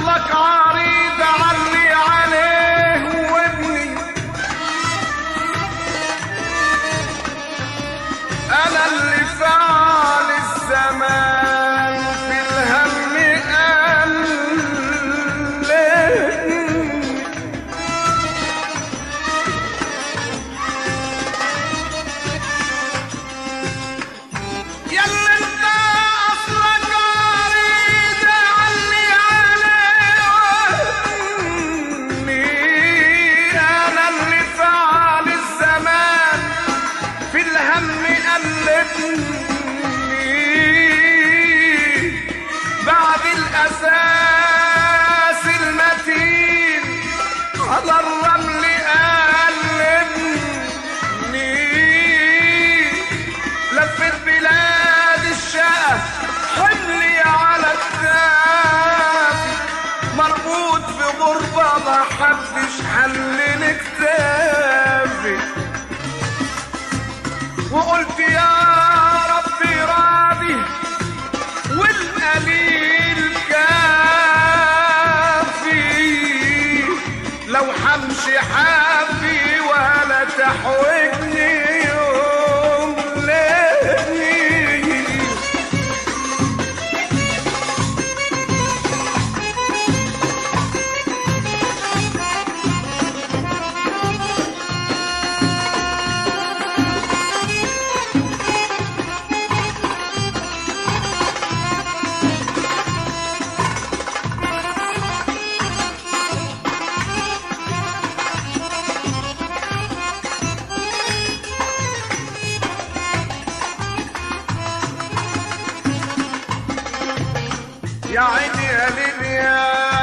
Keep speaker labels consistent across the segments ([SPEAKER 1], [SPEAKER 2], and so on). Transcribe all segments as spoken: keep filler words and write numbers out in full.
[SPEAKER 1] اصلك عريض علي عليه وابني، انا اللي فعل الزمان في الهم قلبني. ياللي انت اصلك عريض علي عليه، انا اللي فعل الزمان في الهم قلبني. بعد الاساس المتين على الرمل قلبني. لفت بلاد الشقة حملي على كتافي، مربوط في غربة ما حدش حلل كتافي. وقلت يا ربي راضي والقليل كافي، لو حمشي حافي ولا تحوجني يوم ليلي. يا عيني يا ليل يا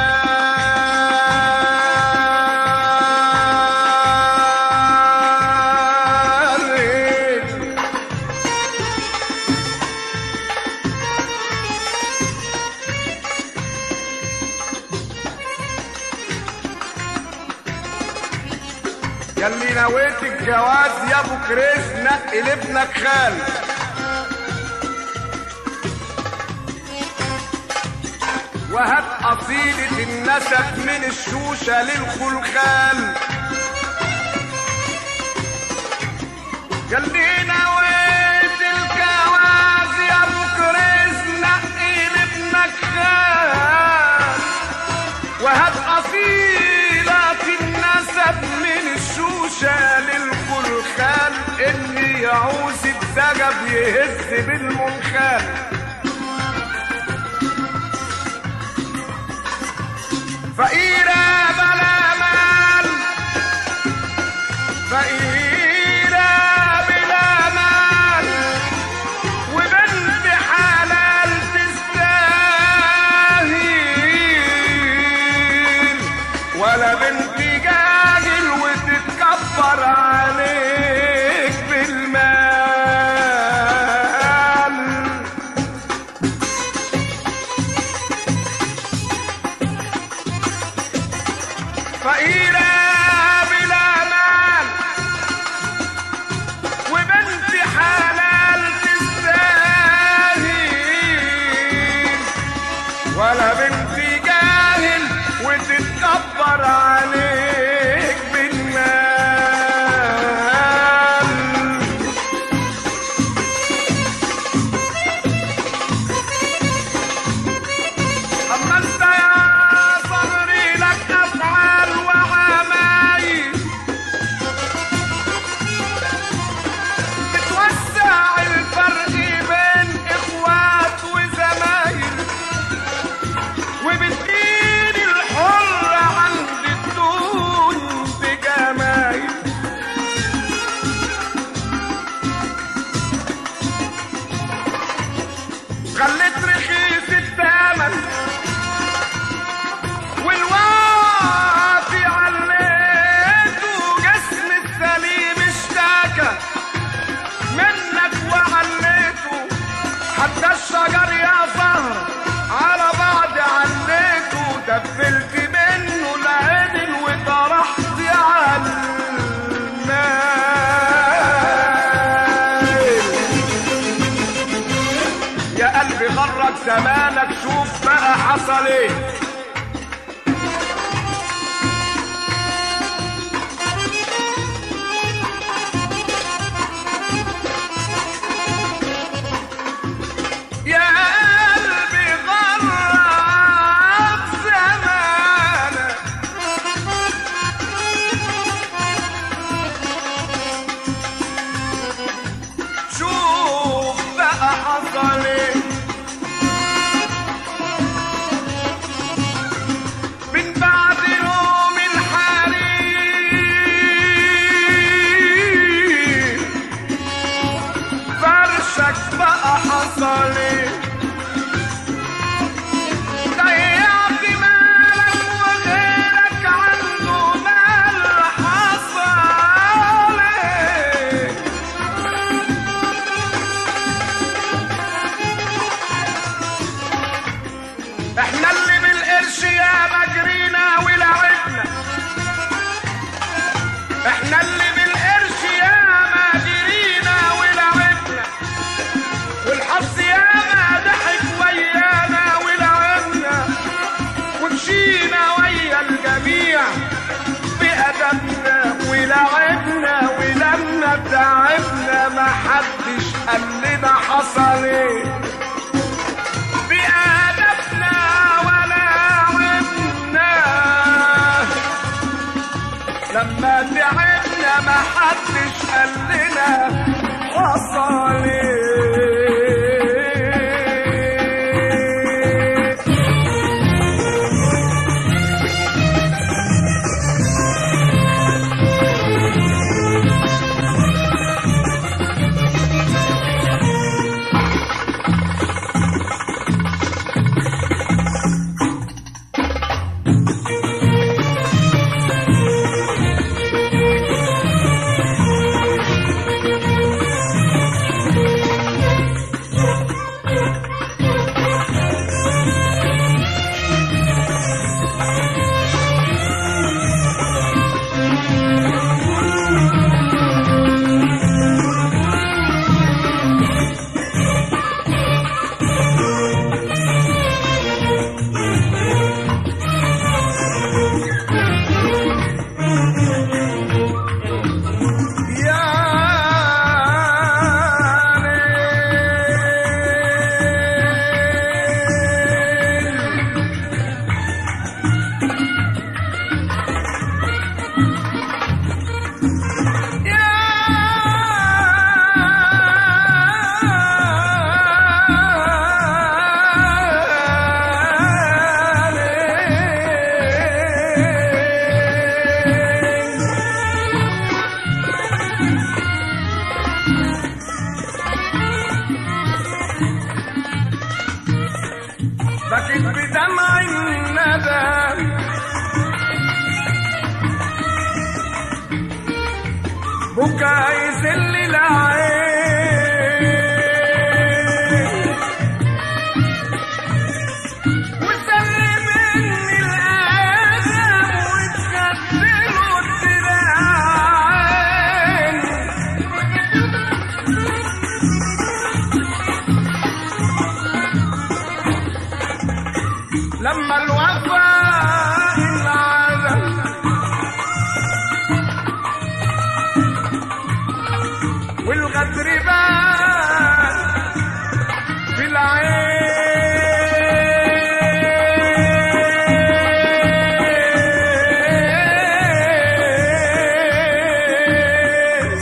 [SPEAKER 1] ليل، ياللي نويت الجواز يا ابو كريس نقي لابنك خال، وهات أصيلة النسب من الشوشة للخلخال. ياللي نويت الجواز يا ابو كريس نقي لابنك خال، وهات أصيلة النسب من الشوشة للخلخال. اللي يعوز الدجب يهز بالمنخال. فقيرة بلا مال، فقيرة بلا مال، وبنت حلال تستاهل، ولا بنت جاهل وتتكبر عليك بالمال. فقيرة بلا مال وبنت حلال تستاهل، ولا بنت جاهل وتتكبر عليك بالمال. أما انت يا صبري لك أفعال وعمايل، بتوسع الفرق بين إخوات وزمايل، وبتدين الحر عند الدون بجمايل. خليت رخيص الثمن والوافي عليته، جسم السليم اشتكى منك وعليته. حتى الشجر يا زهر على بعض عليته، دبلت منه العدل وطرحت على المال. يا قلبي غرك زمانك، شوف بقى حصل ايه. قال لنا حصل ايه بآدابنا ونعمنا لما تعبنا ما حدش قال لنا حصل ايه. بكت بدمع الندى بكا يذل العين وسل مني الآدم وتكتلوا الدراعين لما الوفاء انعدم والغدر بان في العين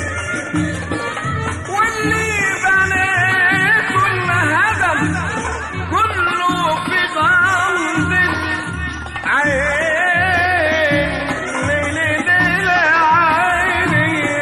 [SPEAKER 1] واللي بنيته انهدم كله في غمضة عين ليلة العين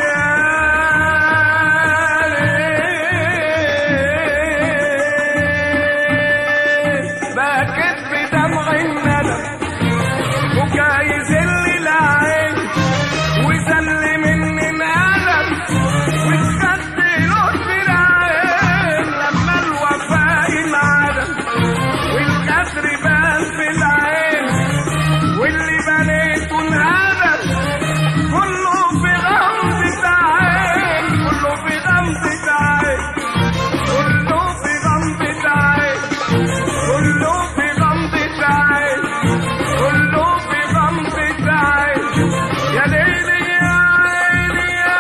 [SPEAKER 1] بكت بدمع الندم بكا يذل العين وذل مني الألم وتخدله في العين لما الوفاء انعدم والغدر بان في العين واللي بنيته انهدم كله في غمضة عين كله في غمضة عين كله في غمضة عين كله في غمضة عين كله في غمضة عين يا ليلي يا عيني يا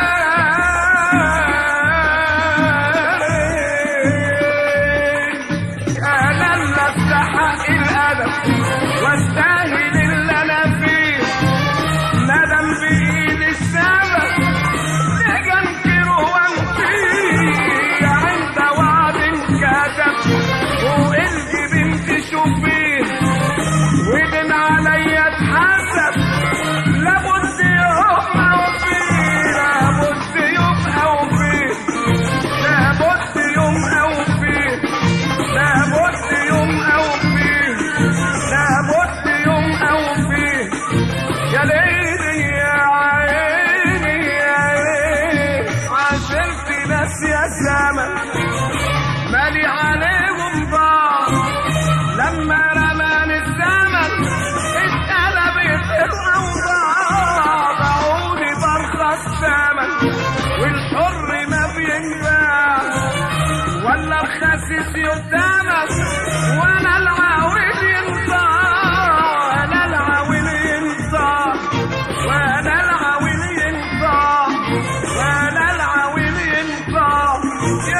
[SPEAKER 1] انا اللي استحق الادب واستاهل اللي انا فيه ندم بايد السبب لقى انكره وانفيه عند وعد انكتب وقلبي بنت شوفيه ودن عليا اتحسب لابد يبقى وفيه لابد يبقى وفيه لابد يبقى وفيه لابد يبقى وفيه لابد يبقى وفيه يا ليلي يا عيني يا ليل عاشرت ناس يا زمن مالي عليهم ضاع لما رماني الزمن اتقلبت الاوضاع بعوني برخص ثمن والحر ما بينباع ولا الخسيس يتامس ولا العاويل ينطاع ولا العاويل ينطاع ولا العاويل ينطاع ولا العاويل ينطاع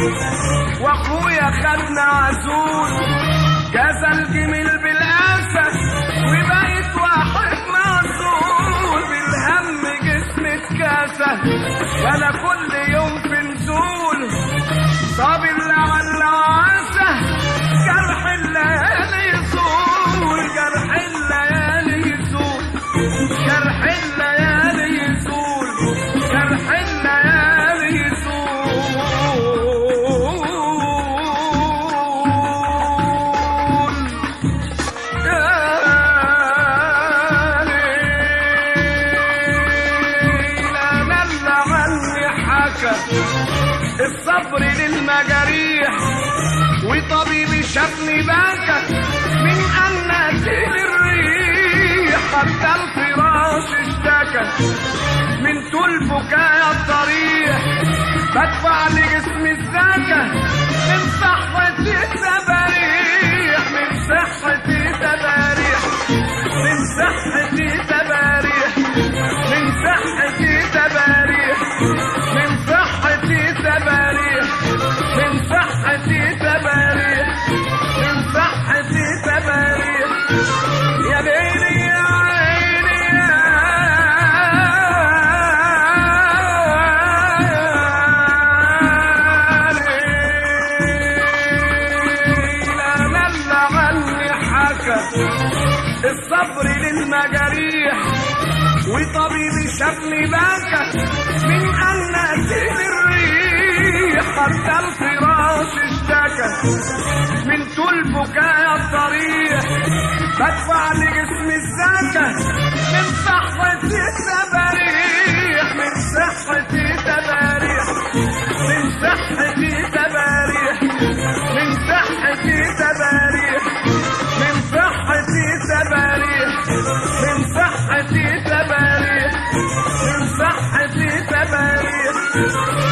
[SPEAKER 1] واخويا خدنا عزول جازى الجميل بالاسى وبقيت واحد معزول بالهم جسمي اتكاسى وانا كل يوم في نزول طب لعل وعسى جرح الليالي يزول جرح الليالي يزول جرح الليالي يزول جرح الليالي يزول الصبر للمجاريح وطبيبي شافني باكى من أناتي الريح حتى الفراش اشتكى من طول بكايا الطريح بدفع لجسمي الزكاة من صحتي تباريح من صحتي تباريح من صحتي تباريح من صحتي تباريح من صحتي تباريح من صحتي تباريح من صحتي تباريح يا ليلي يا عيني يا ليلى نلى عني حكى الصبر للمجاريح وطبيبي شافني باكى من أناتي الريح حتى الفراش اشتكى من طول بكايا الطريح بدفع لجسمي الزكاة من صحتي تباريح من صحتي تباريح من صحتي تباريح من صحتي تباريح من صحتي تباريح من صحتي تباريح من صحتي تباريح